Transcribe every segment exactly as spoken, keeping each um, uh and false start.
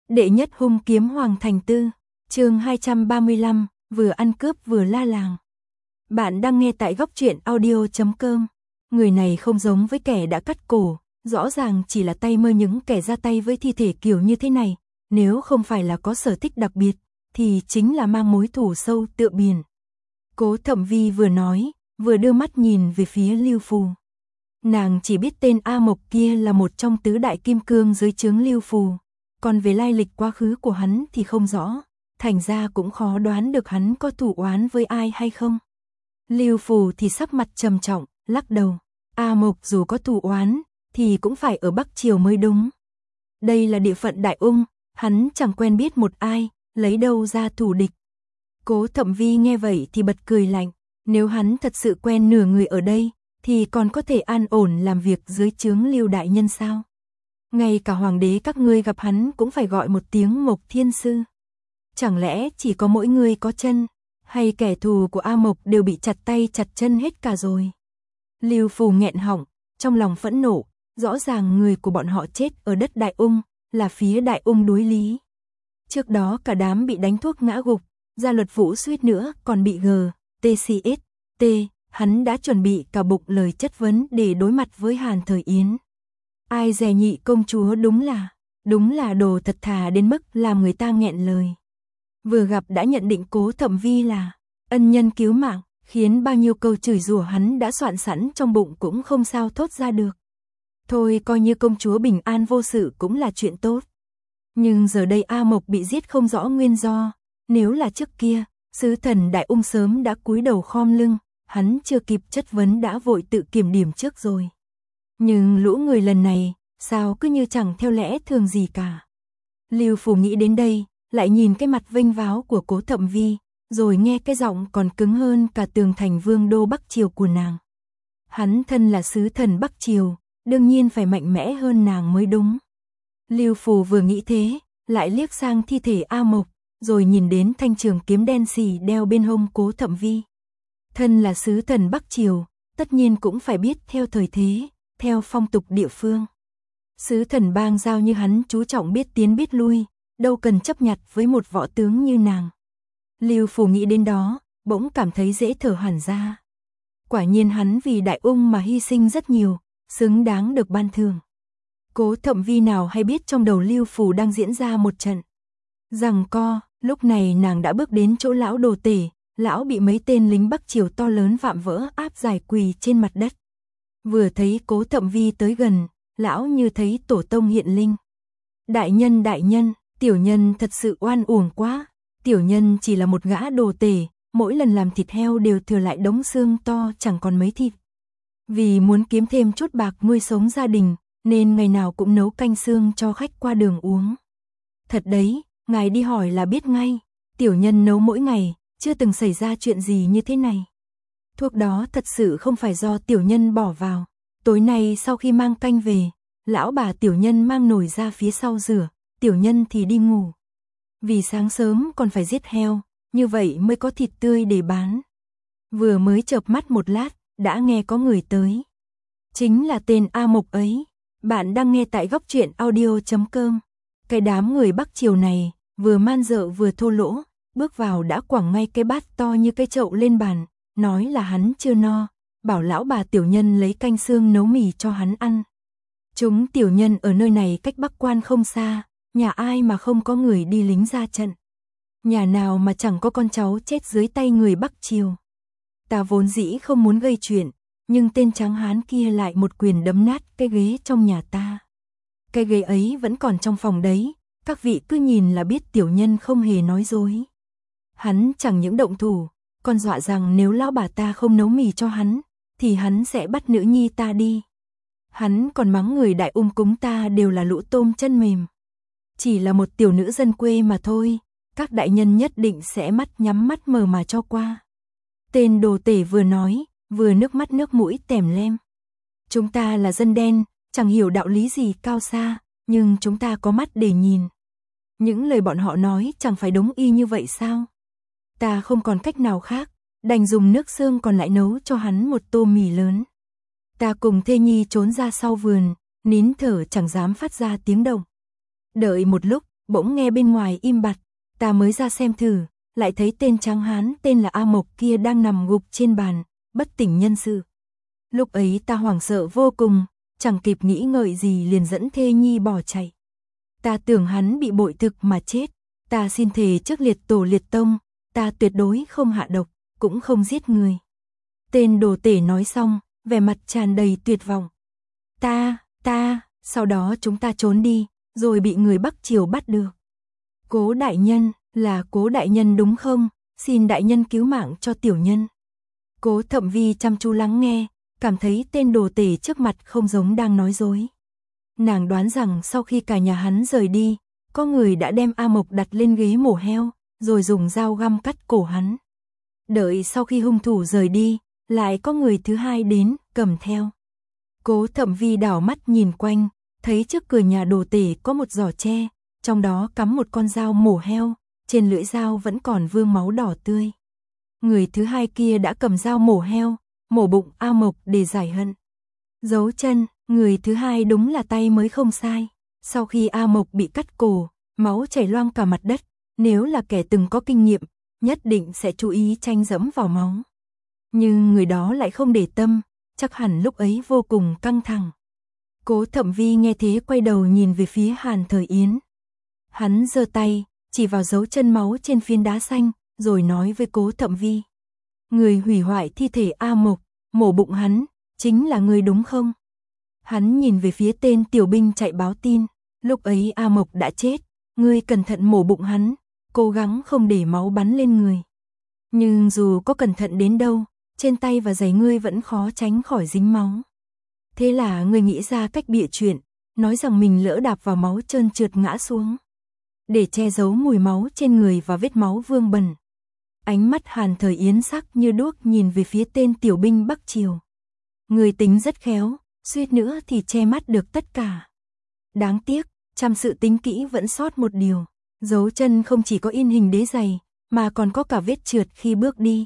Đệ nhất hung kiếm Hoàng Thành Tư, chương hai trăm ba mươi lăm, vừa ăn cướp vừa la làng. Bạn đang nghe tại góc truyện audio chấm com. Người này không giống với kẻ đã cắt cổ, rõ ràng chỉ là tay mơ những kẻ ra tay với thi thể kiểu như thế này, nếu không phải là có sở thích đặc biệt, thì chính là mang mối thù sâu tựa biển. Cố Thẩm Vi vừa nói, vừa đưa mắt nhìn về phía Lưu Phù. Nàng chỉ biết tên A Mộc kia là một trong tứ đại kim cương dưới trướng Lưu Phù, còn về lai lịch quá khứ của hắn thì không rõ, thành ra cũng khó đoán được hắn có thù oán với ai hay không. Lưu Phù thì sắc mặt trầm trọng, lắc đầu, A Mộc dù có thù oán thì cũng phải ở Bắc Triều mới đúng. Đây là địa phận Đại Ung, hắn chẳng quen biết một ai, lấy đâu ra thù địch. Cố Thẩm Vi nghe vậy thì bật cười lạnh, nếu hắn thật sự quen nửa người ở đây, thì còn có thể an ổn làm việc dưới trướng Lưu đại nhân sao? Ngay cả hoàng đế các ngươi gặp hắn cũng phải gọi một tiếng Mộc Thiên Sư. Chẳng lẽ chỉ có mỗi người có chân, hay kẻ thù của A Mộc đều bị chặt tay chặt chân hết cả rồi? Lưu Phù nghẹn họng, trong lòng phẫn nộ, rõ ràng người của bọn họ chết ở đất Đại Ung, là phía Đại Ung đối lý. Trước đó cả đám bị đánh thuốc ngã gục, Gia Luật Vũ suýt nữa còn bị G, T C S, T, hắn đã chuẩn bị cả bụng lời chất vấn để đối mặt với Hàn Thời Yến. Ai dè nhị công chúa đúng là, đúng là đồ thật thà đến mức làm người ta nghẹn lời. Vừa gặp đã nhận định Cố Thẩm Vi là ân nhân cứu mạng, khiến bao nhiêu câu chửi rủa hắn đã soạn sẵn trong bụng cũng không sao thốt ra được. Thôi coi như công chúa bình an vô sự cũng là chuyện tốt. Nhưng giờ đây A Mộc bị giết không rõ nguyên do, nếu là trước kia, sứ thần Đại Ung sớm đã cúi đầu khom lưng, hắn chưa kịp chất vấn đã vội tự kiểm điểm trước rồi. Nhưng lũ người lần này, sao cứ như chẳng theo lẽ thường gì cả. Lưu Phù nghĩ đến đây, lại nhìn cái mặt vênh váo của Cố Thẩm Vi, rồi nghe cái giọng còn cứng hơn cả tường thành vương đô Bắc Triều của nàng. Hắn thân là sứ thần Bắc Triều, đương nhiên phải mạnh mẽ hơn nàng mới đúng. Lưu Phù vừa nghĩ thế, lại liếc sang thi thể A Mộc, rồi nhìn đến thanh trường kiếm đen xì đeo bên hông Cố Thẩm Vi. Thân là sứ thần Bắc Triều, tất nhiên cũng phải biết theo thời thế, theo phong tục địa phương. Sứ thần bang giao như hắn chú trọng biết tiến biết lui, đâu cần chấp nhặt với một võ tướng như nàng. Lưu Phù nghĩ đến đó, bỗng cảm thấy dễ thở hẳn ra. Quả nhiên hắn vì Đại Ung mà hy sinh rất nhiều, xứng đáng được ban thưởng. Cố Thẩm Vi nào hay biết trong đầu Lưu Phù đang diễn ra một trận giằng co, lúc này nàng đã bước đến chỗ lão đồ tể, lão bị mấy tên lính Bắc Triều to lớn vạm vỡ áp giải quỳ trên mặt đất. Vừa thấy Cố Thẩm Vi tới gần, lão như thấy tổ tông hiện linh. Đại nhân đại nhân, tiểu nhân thật sự oan uổng quá, tiểu nhân chỉ là một gã đồ tể, mỗi lần làm thịt heo đều thừa lại đống xương to chẳng còn mấy thịt. Vì muốn kiếm thêm chút bạc nuôi sống gia đình, nên ngày nào cũng nấu canh xương cho khách qua đường uống. Thật đấy, ngài đi hỏi là biết ngay, tiểu nhân nấu mỗi ngày, chưa từng xảy ra chuyện gì như thế này. Thuốc đó thật sự không phải do tiểu nhân bỏ vào. Tối nay sau khi mang canh về, lão bà tiểu nhân mang nồi ra phía sau rửa, tiểu nhân thì đi ngủ. Vì sáng sớm còn phải giết heo, như vậy mới có thịt tươi để bán. Vừa mới chợp mắt một lát, đã nghe có người tới. Chính là tên A Mộc ấy. Bạn đang nghe tại góc truyện audio chấm com. Cái đám người Bắc Triều này, vừa man dợ vừa thô lỗ, bước vào đã quẳng ngay cái bát to như cái chậu lên bàn, nói là hắn chưa no, bảo lão bà tiểu nhân lấy canh xương nấu mì cho hắn ăn. Chúng tiểu nhân ở nơi này cách Bắc Quan không xa, nhà ai mà không có người đi lính ra trận. Nhà nào mà chẳng có con cháu chết dưới tay người Bắc Triều. Ta vốn dĩ không muốn gây chuyện, nhưng tên tráng hán kia lại một quyền đấm nát cái ghế trong nhà ta. Cái ghế ấy vẫn còn trong phòng đấy, các vị cứ nhìn là biết tiểu nhân không hề nói dối. Hắn chẳng những động thủ, còn dọa rằng nếu lão bà ta không nấu mì cho hắn, thì hắn sẽ bắt nữ nhi ta đi. Hắn còn mắng người Đại Ung cúng ta đều là lũ tôm chân mềm. Chỉ là một tiểu nữ dân quê mà thôi, các đại nhân nhất định sẽ mắt nhắm mắt mở mà cho qua. Tên đồ tể vừa nói, vừa nước mắt nước mũi tèm lem. Chúng ta là dân đen, chẳng hiểu đạo lý gì cao xa, nhưng chúng ta có mắt để nhìn. Những lời bọn họ nói chẳng phải đúng y như vậy sao? Ta không còn cách nào khác, đành dùng nước xương còn lại nấu cho hắn một tô mì lớn. Ta cùng thê nhi trốn ra sau vườn, nín thở chẳng dám phát ra tiếng động. Đợi một lúc, bỗng nghe bên ngoài im bặt, ta mới ra xem thử, lại thấy tên tráng hán tên là A Mộc kia đang nằm gục trên bàn, bất tỉnh nhân sự. Lúc ấy ta hoảng sợ vô cùng, chẳng kịp nghĩ ngợi gì liền dẫn thê nhi bỏ chạy. Ta tưởng hắn bị bội thực mà chết, ta xin thề trước liệt tổ liệt tông, ta tuyệt đối không hạ độc, cũng không giết người. Tên đồ tể nói xong, vẻ mặt tràn đầy tuyệt vọng. Ta, ta, sau đó chúng ta trốn đi, rồi bị người Bắc Triều bắt được. Cố đại nhân, là Cố đại nhân đúng không? Xin đại nhân cứu mạng cho tiểu nhân. Cố Thậm Vi chăm chú lắng nghe, cảm thấy tên đồ tể trước mặt không giống đang nói dối. Nàng đoán rằng sau khi cả nhà hắn rời đi, có người đã đem A Mộc đặt lên ghế mổ heo, rồi dùng dao găm cắt cổ hắn. Đợi sau khi hung thủ rời đi, lại có người thứ hai đến, cầm theo. Cố Thậm Vi đảo mắt nhìn quanh, thấy trước cửa nhà đồ tể có một giỏ tre, trong đó cắm một con dao mổ heo, trên lưỡi dao vẫn còn vương máu đỏ tươi. Người thứ hai kia đã cầm dao mổ heo, mổ bụng A Mộc để giải hận. Dấu chân, người thứ hai đúng là tay mới không sai. Sau khi A Mộc bị cắt cổ, máu chảy loang cả mặt đất, nếu là kẻ từng có kinh nghiệm, nhất định sẽ chú ý tranh dẫm vào máu. Nhưng người đó lại không để tâm, chắc hẳn lúc ấy vô cùng căng thẳng. Cố Thậm Vi nghe thế quay đầu nhìn về phía Hàn Thời Yến. Hắn giơ tay, chỉ vào dấu chân máu trên phiến đá xanh, rồi nói với Cố Thậm Vi. Người hủy hoại thi thể A Mộc, mổ bụng hắn, chính là người đúng không? Hắn nhìn về phía tên tiểu binh chạy báo tin, lúc ấy A Mộc đã chết, ngươi cẩn thận mổ bụng hắn, cố gắng không để máu bắn lên người. Nhưng dù có cẩn thận đến đâu, trên tay và giày ngươi vẫn khó tránh khỏi dính máu. Thế là ngươi nghĩ ra cách bịa chuyện, nói rằng mình lỡ đạp vào máu trơn trượt ngã xuống, để che giấu mùi máu trên người và vết máu vương bẩn. Ánh mắt Hàn Thời Yến sắc như đuốc nhìn về phía tên tiểu binh Bắc Triều. Người tính rất khéo, suýt nữa thì che mắt được tất cả. Đáng tiếc, trăm sự tính kỹ vẫn sót một điều. Dấu chân không chỉ có in hình đế giày, mà còn có cả vết trượt khi bước đi.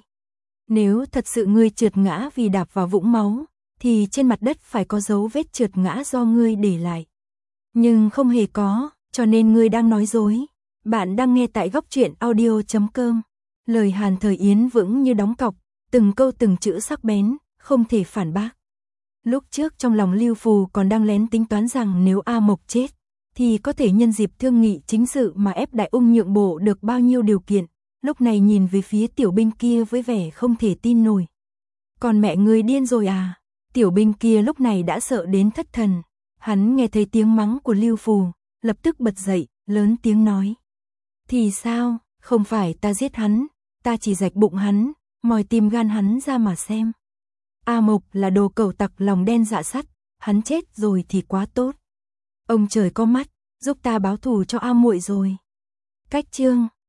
Nếu thật sự ngươi trượt ngã vì đạp vào vũng máu, thì trên mặt đất phải có dấu vết trượt ngã do ngươi để lại. Nhưng không hề có, cho nên ngươi đang nói dối. Bạn đang nghe tại góc truyện audio chấm com. Lời Hàn Thời Yến vững như đóng cọc, từng câu từng chữ sắc bén, không thể phản bác. Lúc trước trong lòng Lưu Phù còn đang lén tính toán rằng nếu A Mộc chết, thì có thể nhân dịp thương nghị chính sự mà ép Đại Ung nhượng bộ được bao nhiêu điều kiện. Lúc này nhìn về phía tiểu binh kia với vẻ không thể tin nổi. Còn mẹ ngươi điên rồi à? Tiểu binh kia lúc này đã sợ đến thất thần. Hắn nghe thấy tiếng mắng của Lưu Phù, lập tức bật dậy, lớn tiếng nói. Thì sao, không phải ta giết hắn, ta chỉ rạch bụng hắn, mòi tim gan hắn ra mà xem. A Mộc là đồ cẩu tặc lòng đen dạ sắt, hắn chết rồi thì quá tốt. Ông trời có mắt, giúp ta báo thù cho A muội rồi. Cách chương